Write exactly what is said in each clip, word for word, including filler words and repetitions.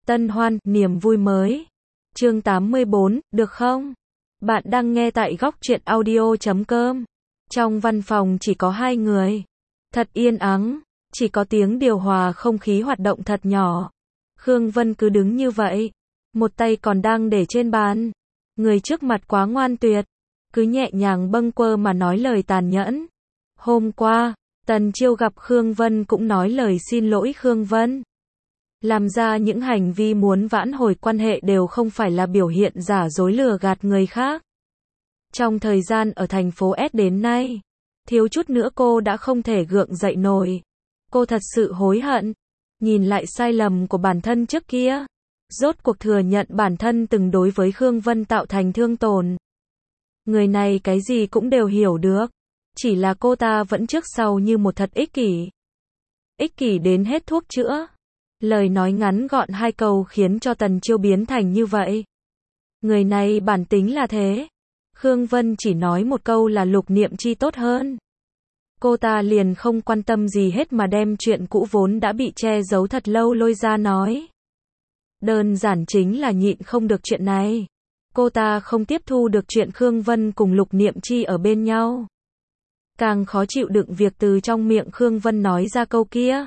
Tân hoan, niềm vui mới. Chương tám mươi bốn, được không? Bạn đang nghe tại góc truyện audio chấm com. Trong văn phòng chỉ có hai người. Thật yên ắng, chỉ có tiếng điều hòa không khí hoạt động thật nhỏ. Khương Vân cứ đứng như vậy, một tay còn đang để trên bàn. Người trước mặt quá ngoan tuyệt, cứ nhẹ nhàng bâng quơ mà nói lời tàn nhẫn. Hôm qua, Tần Chiêu gặp Khương Vân cũng nói lời xin lỗi Khương Vân. Làm ra những hành vi muốn vãn hồi quan hệ đều không phải là biểu hiện giả dối lừa gạt người khác. Trong thời gian ở thành phố S đến nay, thiếu chút nữa cô đã không thể gượng dậy nổi. Cô thật sự hối hận, nhìn lại sai lầm của bản thân trước kia, rốt cuộc thừa nhận bản thân từng đối với Khương Vân tạo thành thương tổn. Người này cái gì cũng đều hiểu được, chỉ là cô ta vẫn trước sau như một thật ích kỷ. Ích kỷ đến hết thuốc chữa. Lời nói ngắn gọn hai câu khiến cho Tần Chiêu biến thành như vậy. Người này bản tính là thế. Khương Vân chỉ nói một câu là Lục Niệm Chi tốt hơn. Cô ta liền không quan tâm gì hết mà đem chuyện cũ vốn đã bị che giấu thật lâu lôi ra nói. Đơn giản chính là nhịn không được chuyện này. Cô ta không tiếp thu được chuyện Khương Vân cùng Lục Niệm Chi ở bên nhau. Càng khó chịu đựng việc từ trong miệng Khương Vân nói ra câu kia.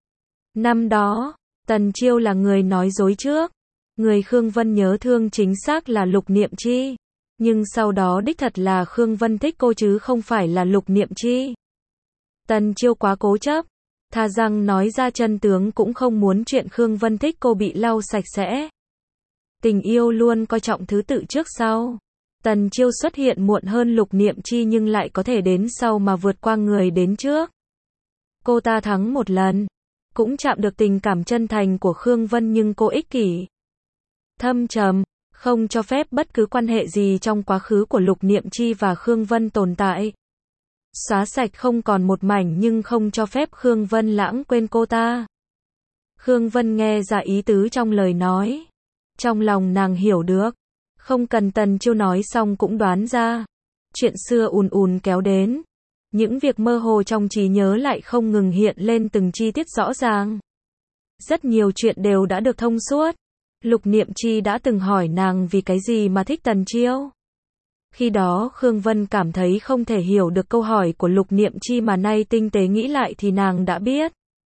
Năm đó, Tần Chiêu là người nói dối trước. Người Khương Vân nhớ thương chính xác là Lục Niệm Chi. Nhưng sau đó đích thật là Khương Vân thích cô chứ không phải là Lục Niệm Chi. Tần Chiêu quá cố chấp. Thà rằng nói ra chân tướng cũng không muốn chuyện Khương Vân thích cô bị lau sạch sẽ. Tình yêu luôn coi trọng thứ tự trước sau. Tần Chiêu xuất hiện muộn hơn Lục Niệm Chi nhưng lại có thể đến sau mà vượt qua người đến trước. Cô ta thắng một lần, cũng chạm được tình cảm chân thành của Khương Vân nhưng cô ích kỷ, thâm trầm, không cho phép bất cứ quan hệ gì trong quá khứ của Lục Niệm Chi và Khương Vân tồn tại. Xóa sạch không còn một mảnh nhưng không cho phép Khương Vân lãng quên cô ta. Khương Vân nghe ra ý tứ trong lời nói. Trong lòng nàng hiểu được. Không cần Tần Chiêu nói xong cũng đoán ra. Chuyện xưa ùn ùn kéo đến. Những việc mơ hồ trong trí nhớ lại không ngừng hiện lên từng chi tiết rõ ràng. Rất nhiều chuyện đều đã được thông suốt. Lục Niệm Chi đã từng hỏi nàng vì cái gì mà thích Tần Chiêu. Khi đó Khương Vân cảm thấy không thể hiểu được câu hỏi của Lục Niệm Chi mà nay tinh tế nghĩ lại thì nàng đã biết.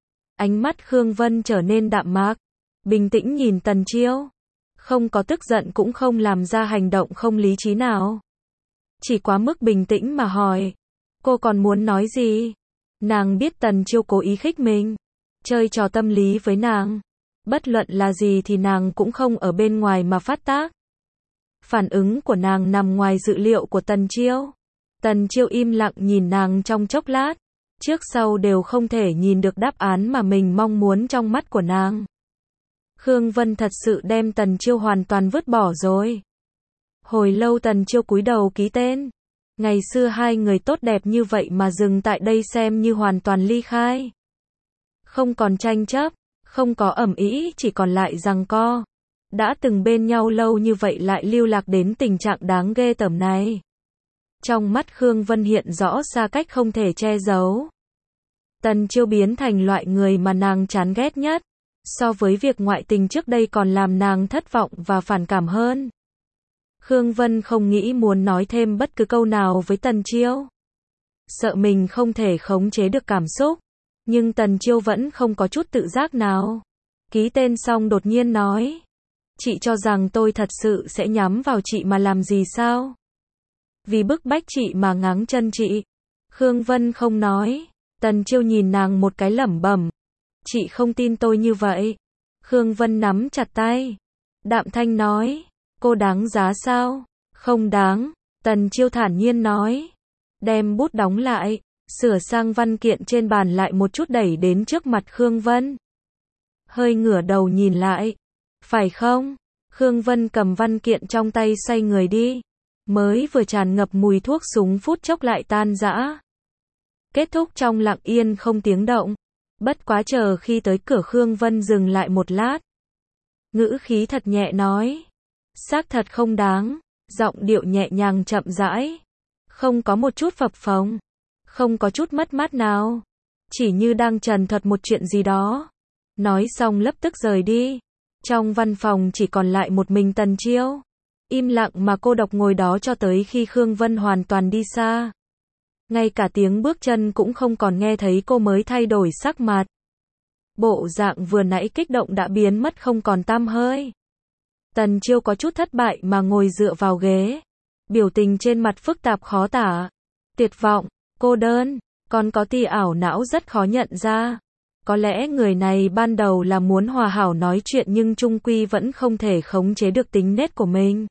Ánh mắt Khương Vân trở nên đạm mạc, bình tĩnh nhìn Tần Chiêu. Không có tức giận cũng không làm ra hành động không lý trí nào. Chỉ quá mức bình tĩnh mà hỏi. Cô còn muốn nói gì? Nàng biết Tần Chiêu cố ý khích mình, chơi trò tâm lý với nàng. Bất luận là gì thì nàng cũng không ở bên ngoài mà phát tác. Phản ứng của nàng nằm ngoài dự liệu của Tần Chiêu. Tần Chiêu im lặng nhìn nàng trong chốc lát. Trước sau đều không thể nhìn được đáp án mà mình mong muốn trong mắt của nàng. Khương Vân thật sự đem Tần Chiêu hoàn toàn vứt bỏ rồi. Hồi lâu Tần Chiêu cúi đầu ký tên. Ngày xưa hai người tốt đẹp như vậy mà dừng tại đây xem như hoàn toàn ly khai. Không còn tranh chấp, không có ầm ĩ, chỉ còn lại giằng co. Đã từng bên nhau lâu như vậy lại lưu lạc đến tình trạng đáng ghê tởm này. Trong mắt Khương Vân hiện rõ xa cách không thể che giấu. Tần Chiêu biến thành loại người mà nàng chán ghét nhất. So với việc ngoại tình trước đây còn làm nàng thất vọng và phản cảm hơn. Khương Vân không nghĩ muốn nói thêm bất cứ câu nào với Tần Chiêu. Sợ mình không thể khống chế được cảm xúc. Nhưng Tần Chiêu vẫn không có chút tự giác nào. Ký tên xong đột nhiên nói. Chị cho rằng tôi thật sự sẽ nhắm vào chị mà làm gì sao? Vì bức bách chị mà ngáng chân chị. Khương Vân không nói. Tần Chiêu nhìn nàng một cái lẩm bẩm. Chị không tin tôi như vậy. Khương Vân nắm chặt tay. Đạm thanh nói. Cô đáng giá sao? Không đáng. Tần Chiêu thản nhiên nói. Đem bút đóng lại. Sửa sang văn kiện trên bàn lại một chút đẩy đến trước mặt Khương Vân. Hơi ngửa đầu nhìn lại. Phải không? Khương Vân cầm văn kiện trong tay xoay người đi. Mới vừa tràn ngập mùi thuốc súng phút chốc lại tan rã. Kết thúc trong lặng yên không tiếng động. Bất quá chờ khi tới cửa Khương Vân dừng lại một lát. Ngữ khí thật nhẹ nói. Xác thật không đáng. Giọng điệu nhẹ nhàng chậm rãi. Không có một chút phập phồng. Không có chút mất mát nào. Chỉ như đang trần thuật một chuyện gì đó. Nói xong lập tức rời đi. Trong văn phòng chỉ còn lại một mình Tần Chiêu. Im lặng mà cô độc ngồi đó cho tới khi Khương Vân hoàn toàn đi xa. Ngay cả tiếng bước chân cũng không còn nghe thấy cô mới thay đổi sắc mặt. Bộ dạng vừa nãy kích động đã biến mất không còn tăm hơi. Tần Chiêu có chút thất bại mà ngồi dựa vào ghế. Biểu tình trên mặt phức tạp khó tả. Tuyệt vọng, cô đơn, còn có tia ảo não rất khó nhận ra. Có lẽ người này ban đầu là muốn hòa hảo nói chuyện nhưng chung quy vẫn không thể khống chế được tính nết của mình.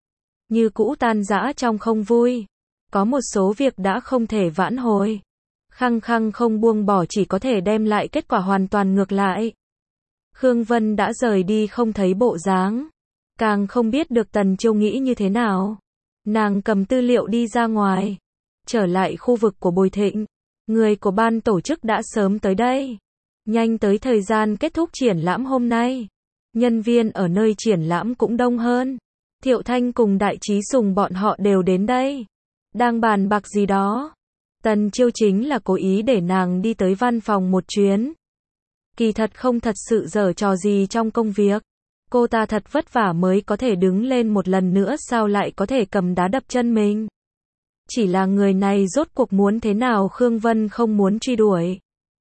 Như cũ tan rã trong không vui. Có một số việc đã không thể vãn hồi. Khăng khăng không buông bỏ chỉ có thể đem lại kết quả hoàn toàn ngược lại. Khương Vân đã rời đi không thấy bộ dáng. Càng không biết được Tần Chiêu nghĩ như thế nào. Nàng cầm tư liệu đi ra ngoài. Trở lại khu vực của Bồi Thịnh. Người của ban tổ chức đã sớm tới đây. Nhanh tới thời gian kết thúc triển lãm hôm nay. Nhân viên ở nơi triển lãm cũng đông hơn. Thiệu Thanh cùng Đại Trí Sùng bọn họ đều đến đây. Đang bàn bạc gì đó. Tần Chiêu chính là cố ý để nàng đi tới văn phòng một chuyến. Kỳ thật không thật sự giở trò gì trong công việc. Cô ta thật vất vả mới có thể đứng lên một lần nữa sao lại có thể cầm đá đập chân mình. Chỉ là người này rốt cuộc muốn thế nào Khương Vân không muốn truy đuổi.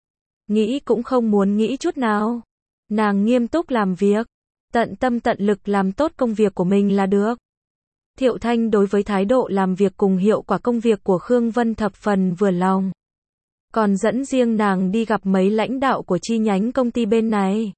Nghĩ cũng không muốn nghĩ chút nào. Nàng nghiêm túc làm việc. Tận tâm tận lực làm tốt công việc của mình là được. Thiệu Thanh đối với thái độ làm việc cùng hiệu quả công việc của Khương Vân thập phần vừa lòng. Còn dẫn riêng nàng đi gặp mấy lãnh đạo của chi nhánh công ty bên này.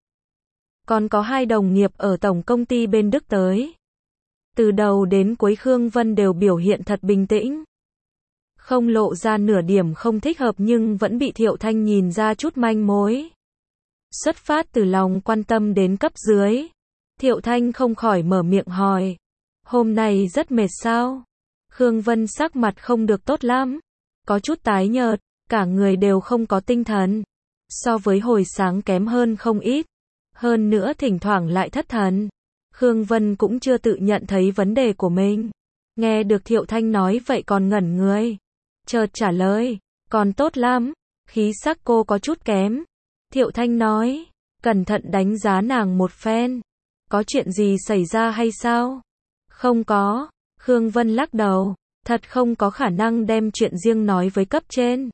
Còn có hai đồng nghiệp ở tổng công ty bên Đức tới. Từ đầu đến cuối Khương Vân đều biểu hiện thật bình tĩnh. Không lộ ra nửa điểm không thích hợp nhưng vẫn bị Thiệu Thanh nhìn ra chút manh mối. Xuất phát từ lòng quan tâm đến cấp dưới. Thiệu Thanh không khỏi mở miệng hỏi. Hôm nay rất mệt sao? Khương Vân sắc mặt không được tốt lắm. Có chút tái nhợt, cả người đều không có tinh thần. So với hồi sáng kém hơn không ít. Hơn nữa thỉnh thoảng lại thất thần. Khương Vân cũng chưa tự nhận thấy vấn đề của mình. Nghe được Thiệu Thanh nói vậy còn ngẩn người. Chợt trả lời, còn tốt lắm. Khí sắc cô có chút kém. Thiệu Thanh nói, cẩn thận đánh giá nàng một phen. Có chuyện gì xảy ra hay sao? Không có. Khương Vân lắc đầu. Thật không có khả năng đem chuyện riêng nói với cấp trên.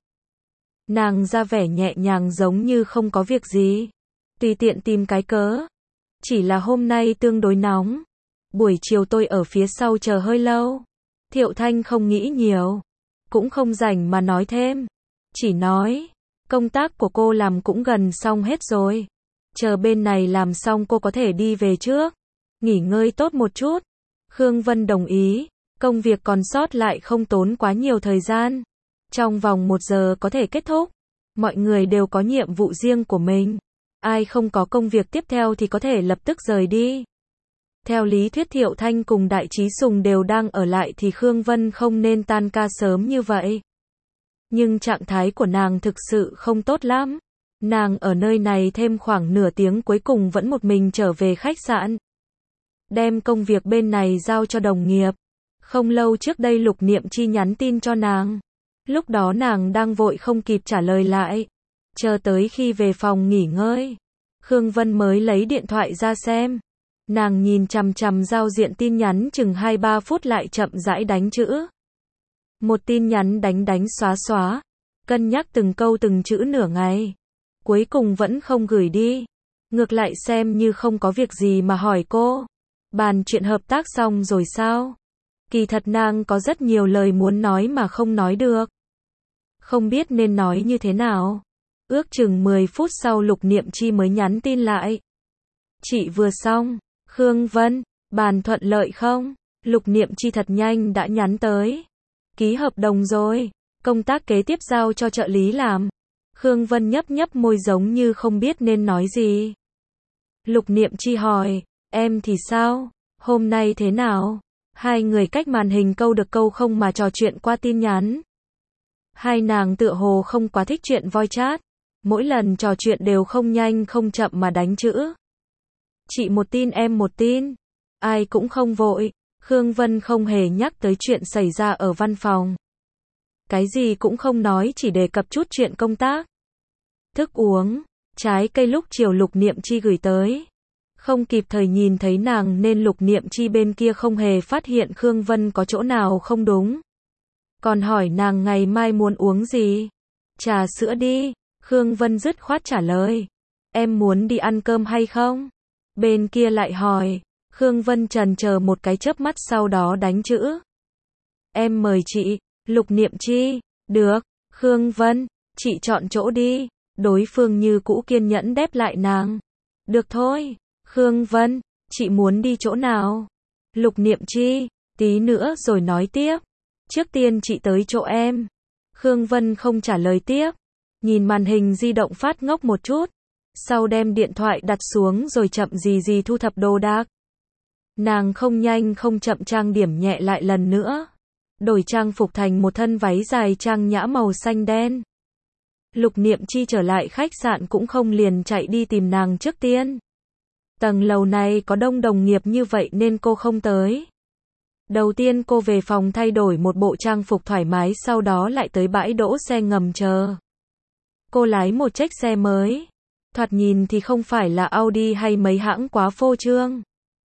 Nàng ra vẻ nhẹ nhàng giống như không có việc gì. Tùy tiện tìm cái cớ. Chỉ là hôm nay tương đối nóng. Buổi chiều tôi ở phía sau chờ hơi lâu. Thiệu Thanh không nghĩ nhiều. Cũng không rảnh mà nói thêm. Chỉ nói, công tác của cô làm cũng gần xong hết rồi. Chờ bên này làm xong cô có thể đi về trước. Nghỉ ngơi tốt một chút. Khương Vân đồng ý. Công việc còn sót lại không tốn quá nhiều thời gian. Trong vòng một giờ có thể kết thúc. Mọi người đều có nhiệm vụ riêng của mình. Ai không có công việc tiếp theo thì có thể lập tức rời đi. Theo lý thuyết Thiệu Thanh cùng Đại Trí Sùng đều đang ở lại thì Khương Vân không nên tan ca sớm như vậy. Nhưng trạng thái của nàng thực sự không tốt lắm. Nàng ở nơi này thêm khoảng nửa tiếng cuối cùng vẫn một mình trở về khách sạn. Đem công việc bên này giao cho đồng nghiệp. Không lâu trước đây Lục Niệm Chi nhắn tin cho nàng. Lúc đó nàng đang vội không kịp trả lời lại. Chờ tới khi về phòng nghỉ ngơi. Khương Vân mới lấy điện thoại ra xem. Nàng nhìn chằm chằm giao diện tin nhắn chừng hai ba phút lại chậm rãi đánh chữ. Một tin nhắn đánh đánh xóa xóa. Cân nhắc từng câu từng chữ nửa ngày. Cuối cùng vẫn không gửi đi. Ngược lại xem như không có việc gì mà hỏi cô. Bàn chuyện hợp tác xong rồi sao? Kỳ thật nàng có rất nhiều lời muốn nói mà không nói được. Không biết nên nói như thế nào. Ước chừng mười phút sau Lục Niệm Chi mới nhắn tin lại. Chị vừa xong. Khương Vân, bàn thuận lợi không? Lục Niệm Chi thật nhanh đã nhắn tới. Ký hợp đồng rồi. Công tác kế tiếp giao cho trợ lý làm. Khương Vân nhấp nhấp môi giống như không biết nên nói gì. Lục Niệm Chi hỏi, em thì sao? Hôm nay thế nào? Hai người cách màn hình câu được câu không mà trò chuyện qua tin nhắn. Hai nàng tựa hồ không quá thích chuyện voice chat. Mỗi lần trò chuyện đều không nhanh không chậm mà đánh chữ. Chị một tin em một tin. Ai cũng không vội. Khương Vân không hề nhắc tới chuyện xảy ra ở văn phòng. Cái gì cũng không nói chỉ đề cập chút chuyện công tác. Thức uống, trái cây lúc chiều Lục Niệm Chi gửi tới. Không kịp thời nhìn thấy nàng nên Lục Niệm Chi bên kia không hề phát hiện Khương Vân có chỗ nào không đúng. Còn hỏi nàng ngày mai muốn uống gì? Trà sữa đi, Khương Vân dứt khoát trả lời. Em muốn đi ăn cơm hay không? Bên kia lại hỏi. Khương Vân chần chờ một cái chớp mắt sau đó đánh chữ. Em mời chị. Lục Niệm Chi. Được, Khương Vân, chị chọn chỗ đi. Đối phương như cũ kiên nhẫn đáp lại nàng. Được thôi, Khương Vân, chị muốn đi chỗ nào? Lục Niệm Chi, tí nữa rồi nói tiếp. Trước tiên chị tới chỗ em. Khương Vân không trả lời tiếp. Nhìn màn hình di động phát ngốc một chút. Sau đem điện thoại đặt xuống rồi chậm gì gì thu thập đồ đạc. Nàng không nhanh không chậm trang điểm nhẹ lại lần nữa. Đổi trang phục thành một thân váy dài trang nhã màu xanh đen. Lục Niệm Chi trở lại khách sạn cũng không liền chạy đi tìm nàng trước tiên. Tầng lầu này có đông đồng nghiệp như vậy nên cô không tới. Đầu tiên cô về phòng thay đổi một bộ trang phục thoải mái sau đó lại tới bãi đỗ xe ngầm chờ. Cô lái một chiếc xe mới. Thoạt nhìn thì không phải là Audi hay mấy hãng quá phô trương.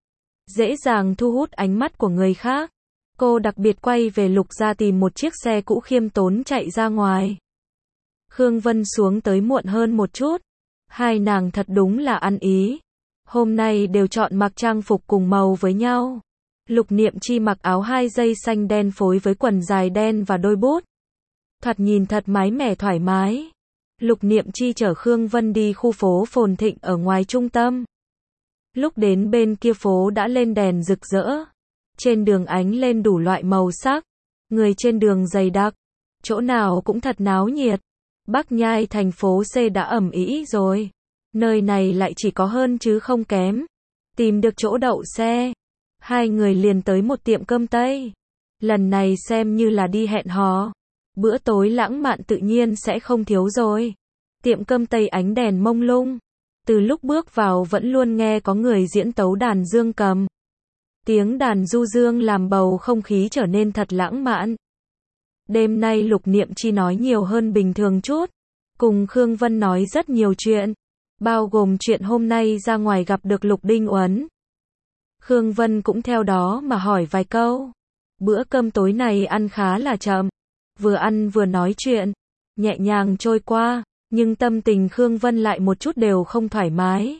Dễ dàng thu hút ánh mắt của người khác. Cô đặc biệt quay về Lục gia tìm một chiếc xe cũ khiêm tốn chạy ra ngoài. Khương Vân xuống tới muộn hơn một chút. Hai nàng thật đúng là ăn ý. Hôm nay đều chọn mặc trang phục cùng màu với nhau. Lục Niệm Chi mặc áo hai dây xanh đen phối với quần dài đen và đôi bút. Thoạt nhìn thật mái mẻ thoải mái. Lục Niệm Chi chở Khương Vân đi khu phố phồn thịnh ở ngoài trung tâm. Lúc đến bên kia phố đã lên đèn rực rỡ. Trên đường ánh lên đủ loại màu sắc. Người trên đường dày đặc. Chỗ nào cũng thật náo nhiệt. Bắc Nhai thành phố C đã ẩm ý rồi. Nơi này lại chỉ có hơn chứ không kém. Tìm được chỗ đậu xe. Hai người liền tới một tiệm cơm Tây. Lần này xem như là đi hẹn hò. Bữa tối lãng mạn tự nhiên sẽ không thiếu rồi. Tiệm cơm Tây ánh đèn mông lung. Từ lúc bước vào vẫn luôn nghe có người diễn tấu đàn dương cầm. Tiếng đàn du dương làm bầu không khí trở nên thật lãng mạn. Đêm nay Lục Niệm Chi nói nhiều hơn bình thường chút. Cùng Khương Vân nói rất nhiều chuyện. Bao gồm chuyện hôm nay ra ngoài gặp được Lục Đinh Uấn. Khương Vân cũng theo đó mà hỏi vài câu. Bữa cơm tối này ăn khá là chậm. Vừa ăn vừa nói chuyện. Nhẹ nhàng trôi qua. Nhưng tâm tình Khương Vân lại một chút đều không thoải mái.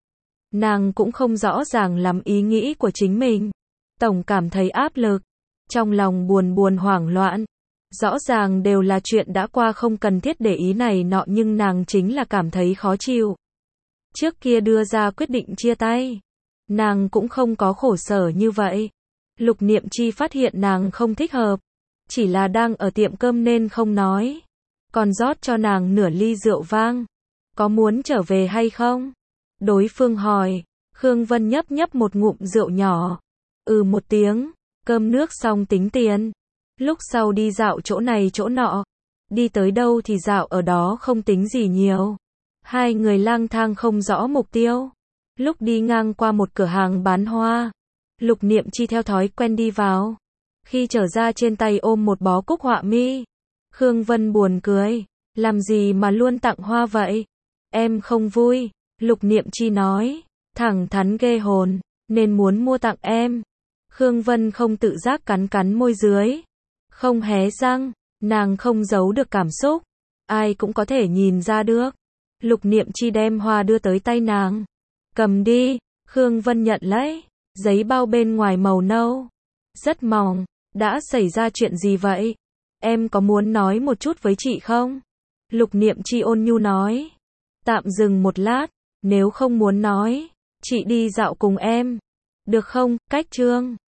Nàng cũng không rõ ràng lắm ý nghĩ của chính mình. Tổng cảm thấy áp lực. Trong lòng buồn buồn hoảng loạn. Rõ ràng đều là chuyện đã qua không cần thiết để ý này nọ nhưng nàng chính là cảm thấy khó chịu. Trước kia đưa ra quyết định chia tay. Nàng cũng không có khổ sở như vậy. Lục Niệm Chi phát hiện nàng không thích hợp. Chỉ là đang ở tiệm cơm nên không nói. Còn rót cho nàng nửa ly rượu vang. Có muốn trở về hay không? Đối phương hỏi. Khương Vân nhấp nhấp một ngụm rượu nhỏ. Ừ một tiếng. Cơm nước xong tính tiền. Lúc sau đi dạo chỗ này chỗ nọ. Đi tới đâu thì dạo ở đó không tính gì nhiều. Hai người lang thang không rõ mục tiêu. Lúc đi ngang qua một cửa hàng bán hoa. Lục Niệm Chi theo thói quen đi vào. Khi trở ra trên tay ôm một bó cúc họa mi. Khương Vân buồn cười. Làm gì mà luôn tặng hoa vậy? Em không vui. Lục Niệm Chi nói. Thẳng thắn ghê hồn. Nên muốn mua tặng em. Khương Vân không tự giác cắn cắn môi dưới. Không hé răng. Nàng không giấu được cảm xúc. Ai cũng có thể nhìn ra được. Lục Niệm Chi đem hoa đưa tới tay nàng. Cầm đi. Khương Vân nhận lấy. Giấy bao bên ngoài màu nâu. Rất mỏng. Đã xảy ra chuyện gì vậy? Em có muốn nói một chút với chị không? Lục Niệm Chi ôn nhu nói. Tạm dừng một lát. Nếu không muốn nói, chị đi dạo cùng em. Được không? Cách chương